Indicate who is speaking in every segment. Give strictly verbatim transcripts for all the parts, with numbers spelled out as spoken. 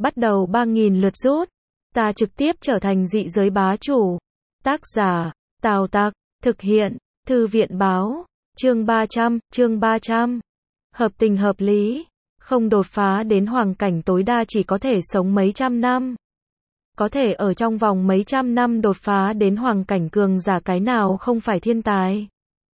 Speaker 1: Bắt đầu ba nghìn lượt rút. Ta trực tiếp trở thành dị giới bá chủ. Tác giả, Tào Tặc, thực hiện, Thư viện báo, chương ba trăm, chương ba trăm. Hợp tình hợp lý, không đột phá đến hoàng cảnh tối đa chỉ có thể sống mấy trăm năm. Có thể ở trong vòng mấy trăm năm đột phá đến hoàng cảnh cường giả cái nào không phải thiên tài.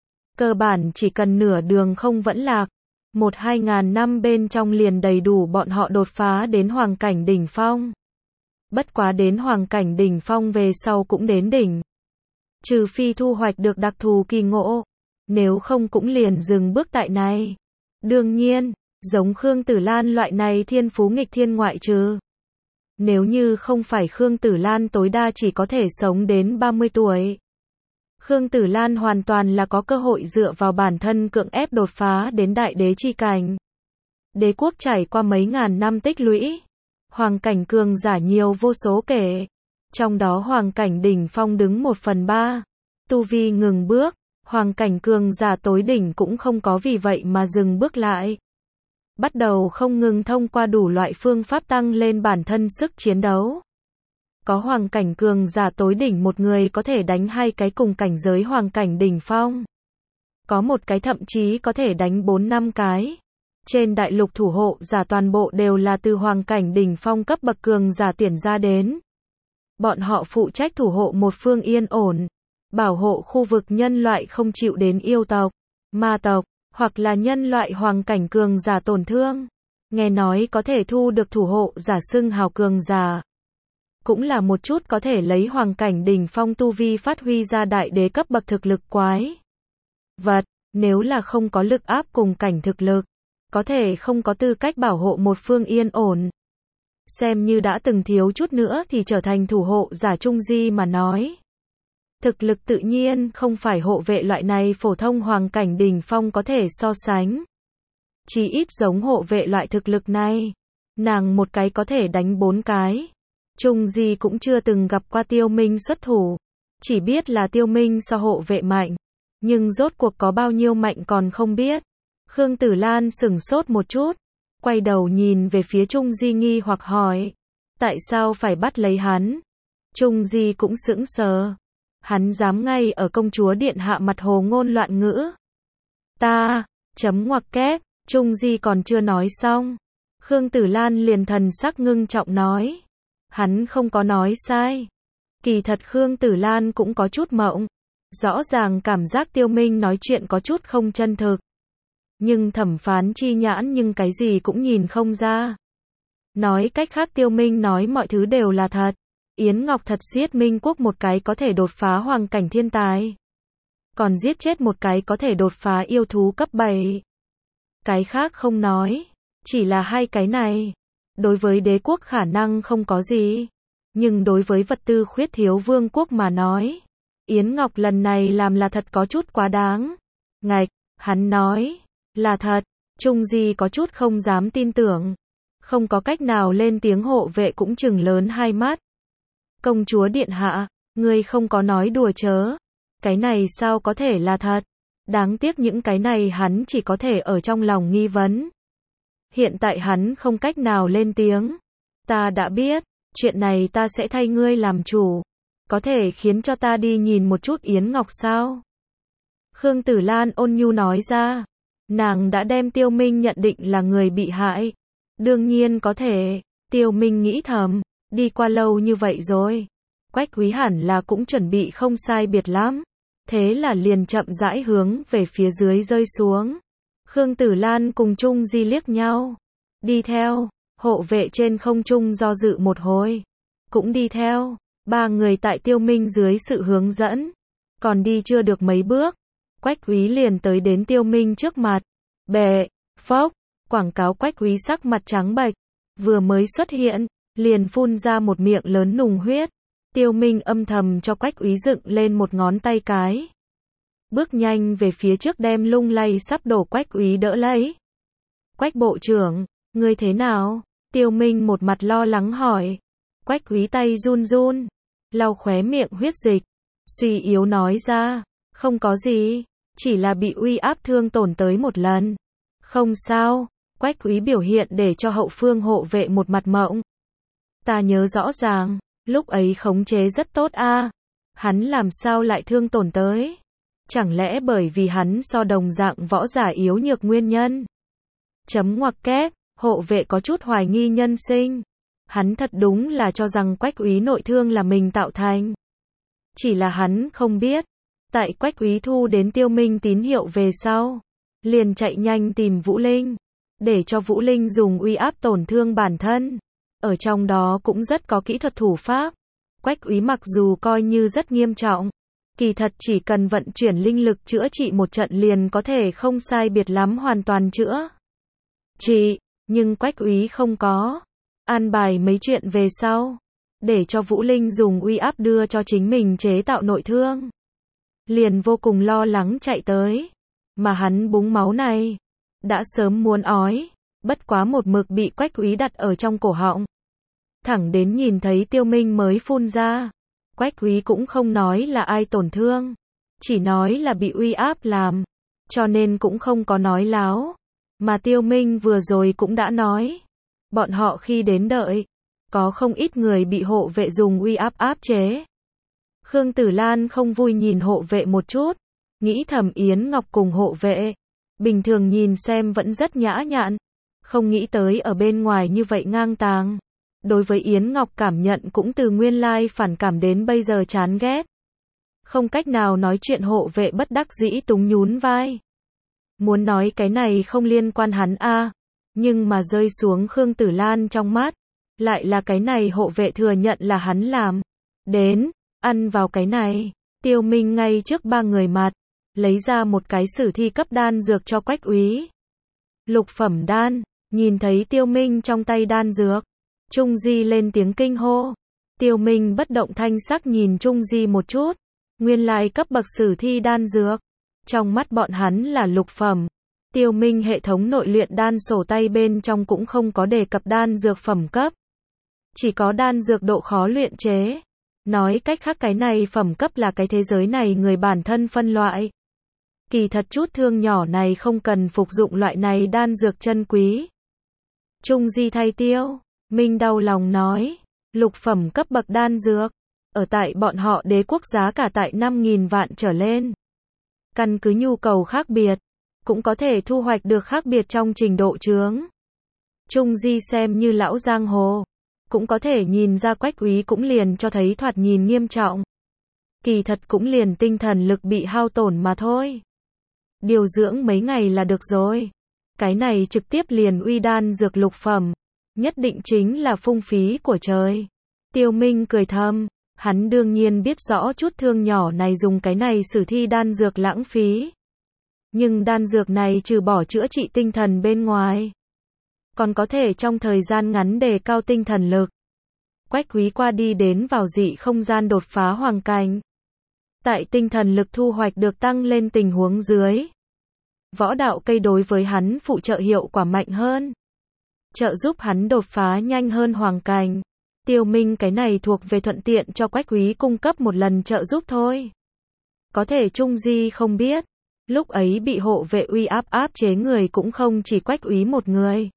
Speaker 1: Cơ bản chỉ cần nửa đường không vẫn lạc, một hai ngàn năm bên trong liền đầy đủ bọn họ đột phá đến hoàng cảnh đỉnh phong. Bất quá đến hoàng cảnh đỉnh phong về sau cũng đến đỉnh. Trừ phi thu hoạch được đặc thù kỳ ngộ, nếu không cũng liền dừng bước tại này. Đương nhiên, giống Khương Tử Lan loại này thiên phú nghịch thiên ngoại trừ. Nếu như không phải Khương Tử Lan tối đa chỉ có thể sống đến ba mươi tuổi. Khương Tử Lan hoàn toàn là có cơ hội dựa vào bản thân cưỡng ép đột phá đến đại đế chi cảnh. Đế quốc trải qua mấy ngàn năm tích lũy, hoàng cảnh cường giả nhiều vô số kể. Trong đó hoàng cảnh đỉnh phong đứng một phần ba. Tu vi ngừng bước, hoàng cảnh cường giả tối đỉnh cũng không có vì vậy mà dừng bước lại. Bắt đầu không ngừng thông qua đủ loại phương pháp tăng lên bản thân sức chiến đấu. Có hoàng cảnh cường giả tối đỉnh một người có thể đánh hai cái cùng cảnh giới hoàng cảnh đỉnh phong. Có một cái thậm chí có thể đánh bốn năm cái. Trên đại lục thủ hộ giả toàn bộ đều là từ hoàng cảnh đỉnh phong cấp bậc cường giả tuyển ra đến. Bọn họ phụ trách thủ hộ một phương yên ổn, bảo hộ khu vực nhân loại không chịu đến yêu tộc, ma tộc, hoặc là nhân loại hoàng cảnh cường giả tổn thương. Nghe nói có thể thu được thủ hộ giả xưng hào cường giả. Cũng là một chút có thể lấy hoàng cảnh đỉnh phong tu vi phát huy ra đại đế cấp bậc thực lực quái vật, nếu là không có lực áp cùng cảnh thực lực, có thể không có tư cách bảo hộ một phương yên ổn. Xem như đã từng thiếu chút nữa thì trở thành thủ hộ giả trung di mà nói. Thực lực tự nhiên không phải hộ vệ loại này phổ thông hoàng cảnh đỉnh phong có thể so sánh. Chỉ ít giống hộ vệ loại thực lực này, nàng một cái có thể đánh bốn cái. Trung di cũng chưa từng gặp qua Tiêu Minh xuất thủ, chỉ biết là Tiêu Minh so hộ vệ mạnh, nhưng rốt cuộc có bao nhiêu mạnh còn không biết. Khương Tử Lan sửng sốt một chút, quay đầu nhìn về phía Trung di nghi hoặc hỏi, tại sao phải bắt lấy hắn? Trung di cũng sững sờ, hắn dám ngay ở công chúa điện hạ mặt hồ ngôn loạn ngữ. Ta, chấm ngoặc kép, Trung di còn chưa nói xong, Khương Tử Lan liền thần sắc ngưng trọng nói, hắn không có nói sai. Kỳ thật Khương Tử Lan cũng có chút mộng, rõ ràng cảm giác Tiêu Minh nói chuyện có chút không chân thực. Nhưng thẩm phán chi nhãn nhưng cái gì cũng nhìn không ra. Nói cách khác Tiêu Minh nói mọi thứ đều là thật. Yến Ngọc thật giết Minh Quốc một cái có thể đột phá hoàng cảnh thiên tài. Còn giết chết một cái có thể đột phá yêu thú cấp bảy. Cái khác không nói, chỉ là hai cái này. Đối với đế quốc khả năng không có gì. Nhưng đối với vật tư khuyết thiếu vương quốc mà nói, Yến Ngọc lần này làm là thật có chút quá đáng. Ngạch, hắn nói, là thật, Trung di có chút không dám tin tưởng. Không có cách nào lên tiếng hộ vệ cũng trừng lớn hai mắt. Công chúa điện hạ, ngươi không có nói đùa chớ. Cái này sao có thể là thật? Đáng tiếc những cái này hắn chỉ có thể ở trong lòng nghi vấn. Hiện tại hắn không cách nào lên tiếng. Ta đã biết, chuyện này ta sẽ thay ngươi làm chủ. Có thể khiến cho ta đi nhìn một chút Yến Ngọc sao? Khương Tử Lan ôn nhu nói ra. Nàng đã đem Tiêu Minh nhận định là người bị hại. Đương nhiên có thể, Tiêu Minh nghĩ thầm, đi qua lâu như vậy rồi. Quách Quý hẳn là cũng chuẩn bị không sai biệt lắm. Thế là liền chậm rãi hướng về phía dưới rơi xuống. Khương Tử Lan cùng Trung di liếc nhau. Đi theo, hộ vệ trên không trung do dự một hồi. Cũng đi theo, ba người tại Tiêu Minh dưới sự hướng dẫn. Còn đi chưa được mấy bước. Quách Quý liền tới đến Tiêu Minh trước mặt. Bệ, phốc, quảng cáo Quách Quý sắc mặt trắng bệch. Vừa mới xuất hiện, liền phun ra một miệng lớn nùng huyết. Tiêu Minh âm thầm cho Quách Quý dựng lên một ngón tay cái. Bước nhanh về phía trước đem lung lay sắp đổ Quách Quý đỡ lấy. Quách bộ trưởng, ngươi thế nào? Tiêu Minh một mặt lo lắng hỏi. Quách Quý tay run run, lau khóe miệng huyết dịch, suy yếu nói ra, không có gì, chỉ là bị uy áp thương tổn tới một lần. Không sao, Quách Quý biểu hiện để cho hậu phương hộ vệ một mặt mộng. Ta nhớ rõ ràng, lúc ấy khống chế rất tốt a. Hắn làm sao lại thương tổn tới? Chẳng lẽ bởi vì hắn so đồng dạng võ giả yếu nhược nguyên nhân? Chấm ngoặc kép, hộ vệ có chút hoài nghi nhân sinh. Hắn thật đúng là cho rằng Quách úy nội thương là mình tạo thành. Chỉ là hắn không biết, tại Quách úy thu đến Tiêu Minh tín hiệu về sau, liền chạy nhanh tìm Vũ Linh, để cho Vũ Linh dùng uy áp tổn thương bản thân. Ở trong đó cũng rất có kỹ thuật thủ pháp. Quách úy mặc dù coi như rất nghiêm trọng, kỳ thật chỉ cần vận chuyển linh lực chữa trị một trận liền có thể không sai biệt lắm hoàn toàn chữa trị, nhưng Quách úy không có. An bài mấy chuyện về sau, để cho Vũ Linh dùng uy áp đưa cho chính mình chế tạo nội thương. Liền vô cùng lo lắng chạy tới, mà hắn búng máu này, đã sớm muốn ói, bất quá một mực bị Quách úy đặt ở trong cổ họng. Thẳng đến nhìn thấy Tiêu Minh mới phun ra, Quách úy cũng không nói là ai tổn thương, chỉ nói là bị uy áp làm, cho nên cũng không có nói láo. Mà Tiêu Minh vừa rồi cũng đã nói, bọn họ khi đến đợi, có không ít người bị hộ vệ dùng uy áp áp chế. Khương Tử Lan không vui nhìn hộ vệ một chút, nghĩ thầm Yến Ngọc cùng hộ vệ, bình thường nhìn xem vẫn rất nhã nhặn, không nghĩ tới ở bên ngoài như vậy ngang tàng. Đối với Yến Ngọc cảm nhận cũng từ nguyên lai phản cảm đến bây giờ chán ghét. Không cách nào nói chuyện hộ vệ bất đắc dĩ túng nhún vai. Muốn nói cái này không liên quan hắn a, nhưng mà rơi xuống Khương Tử Lan trong mắt, lại là cái này hộ vệ thừa nhận là hắn làm. Đến, ăn vào cái này. Tiêu Minh ngay trước ba người mặt, lấy ra một cái sử thi cấp đan dược cho Quách úy. Lục phẩm đan, nhìn thấy Tiêu Minh trong tay đan dược, Trung Di lên tiếng kinh hô. Tiêu Minh bất động thanh sắc nhìn Trung Di một chút, nguyên lai cấp bậc sử thi đan dược, trong mắt bọn hắn là lục phẩm. Tiêu Minh hệ thống nội luyện đan sổ tay bên trong cũng không có đề cập đan dược phẩm cấp, chỉ có đan dược độ khó luyện chế. Nói cách khác cái này phẩm cấp là cái thế giới này người bản thân phân loại. Kỳ thật chút thương nhỏ này không cần phục dụng loại này đan dược chân quý. Trung Di thay Tiêu Minh đau lòng nói, lục phẩm cấp bậc đan dược, ở tại bọn họ đế quốc giá cả tại năm nghìn vạn trở lên. Căn cứ nhu cầu khác biệt, cũng có thể thu hoạch được khác biệt trong trình độ chướng. Trung Di xem như lão giang hồ, cũng có thể nhìn ra Quách úy cũng liền cho thấy thoạt nhìn nghiêm trọng. Kỳ thật cũng liền tinh thần lực bị hao tổn mà thôi. Điều dưỡng mấy ngày là được rồi. Cái này trực tiếp liền uy đan dược lục phẩm, nhất định chính là phung phí của trời. Tiêu Minh cười thầm, hắn đương nhiên biết rõ chút thương nhỏ này dùng cái này sử thi đan dược lãng phí. Nhưng đan dược này trừ bỏ chữa trị tinh thần bên ngoài, còn có thể trong thời gian ngắn đề cao tinh thần lực. Quách úy qua đi đến vào dị không gian đột phá hoàng cảnh. Tại tinh thần lực thu hoạch được tăng lên tình huống dưới, võ đạo cây đối với hắn phụ trợ hiệu quả mạnh hơn, trợ giúp hắn đột phá nhanh hơn hoàng cảnh. Tiêu Minh cái này thuộc về thuận tiện cho Quách úy cung cấp một lần trợ giúp thôi. Có thể Trung Di không biết, lúc ấy bị hộ vệ uy áp áp chế người cũng không chỉ Quách úy một người.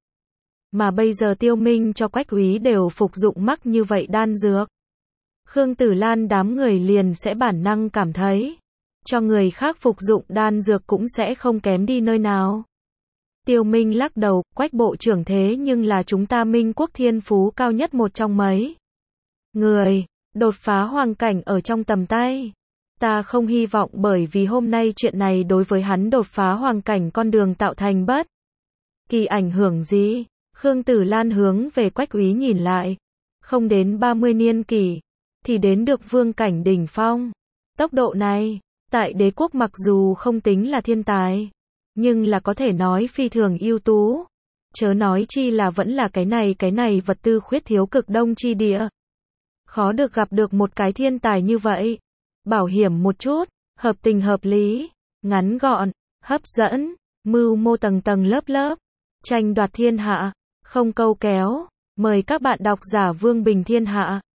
Speaker 1: Mà bây giờ Tiêu Minh cho Quách úy đều phục dụng mắc như vậy đan dược. Khương Tử Lan đám người liền sẽ bản năng cảm thấy, cho người khác phục dụng đan dược cũng sẽ không kém đi nơi nào. Tiêu Minh lắc đầu, Quách bộ trưởng thế nhưng là chúng ta Minh quốc thiên phú cao nhất một trong mấy người, đột phá hoàng cảnh ở trong tầm tay. Ta không hy vọng bởi vì hôm nay chuyện này đối với hắn đột phá hoàng cảnh con đường tạo thành bất kỳ ảnh hưởng gì. Khương Tử Lan hướng về Quách úy nhìn lại, không đến ba mươi niên kỷ, thì đến được vương cảnh đỉnh phong. Tốc độ này, tại đế quốc mặc dù không tính là thiên tài, nhưng là có thể nói phi thường ưu tú. Chớ nói chi là vẫn là cái này cái này vật tư khuyết thiếu cực đông chi địa. Khó được gặp được một cái thiên tài như vậy. Bảo hiểm một chút, hợp tình hợp lý, ngắn gọn, hấp dẫn, mưu mô tầng tầng lớp lớp, tranh đoạt thiên hạ, không câu kéo. Mời các bạn đọc giả Vương Bình Thiên Hạ.